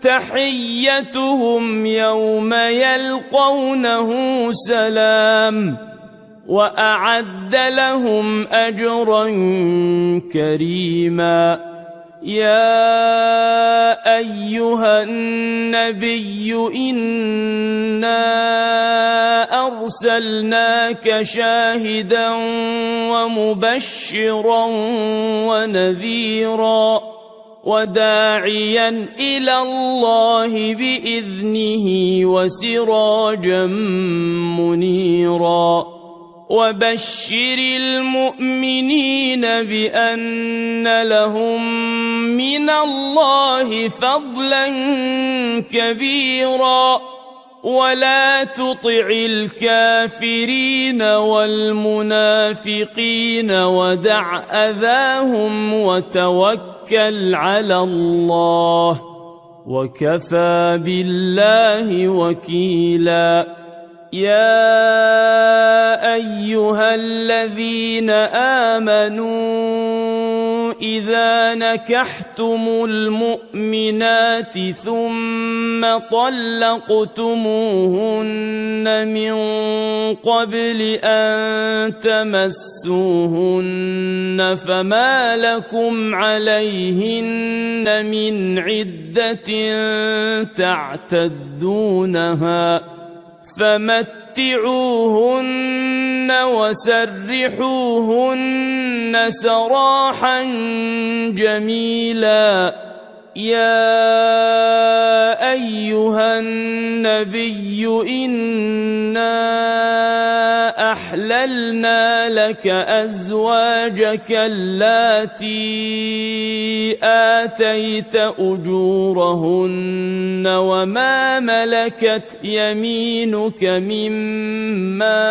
تحيتهم يوم يلقونه سلام وأعد لهم أجرا كريما يا أيها النبي إنا أرسلناك شاهدا ومبشرا ونذيرا وداعيا إلى الله بإذنه وسراجا منيرا وبشر المؤمنين بأن لهم من الله فضلا كبيرا ولا تطع الكافرين والمنافقين ودع أذاهم وتوكل على الله وكفى بالله وكيلا يا أيها الذين آمنوا إذا نكحتم المؤمنات ثم طلقتموهن من قبل أن تمسوهن فما لكم عليهن من عدة تعتدونها فمتعوهن وسرحوهن سراحا جميلا يا أيها النبي إنا أحللنا لك أزواجك اللاتي آتيت أجورهن وما ملكت يمينك مما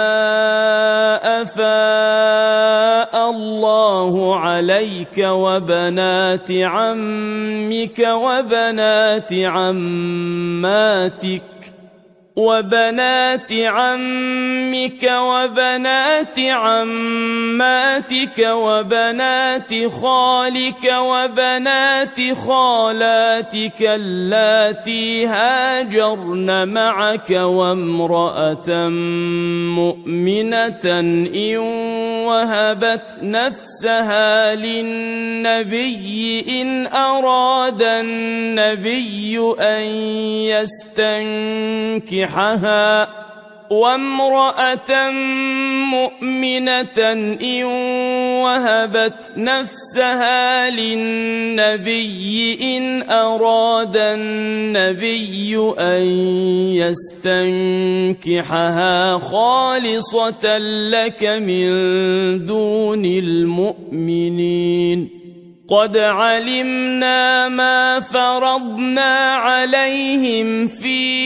أفاء الله عليك وبنات عمك وبنات عماتك وبنات عمك وبنات عماتك وبنات خالك وبنات خالاتك اللاتي هاجرن معك وامرأة مؤمنة إن وهبت نفسها للنبي إن أراد النبي أن يستنكحها وامرأة مؤمنة إن وهبت نفسها للنبي إن أراد النبي أن يستنكحها خالصة لك من دون المؤمنين قد علمنا ما فرضنا عليهم في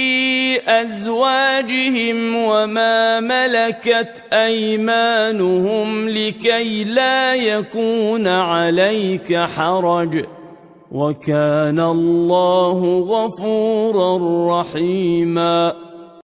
أزواجهم وما ملكت أيمانهم لكي لا يكون عليك حرج وكان الله غفورا رحيما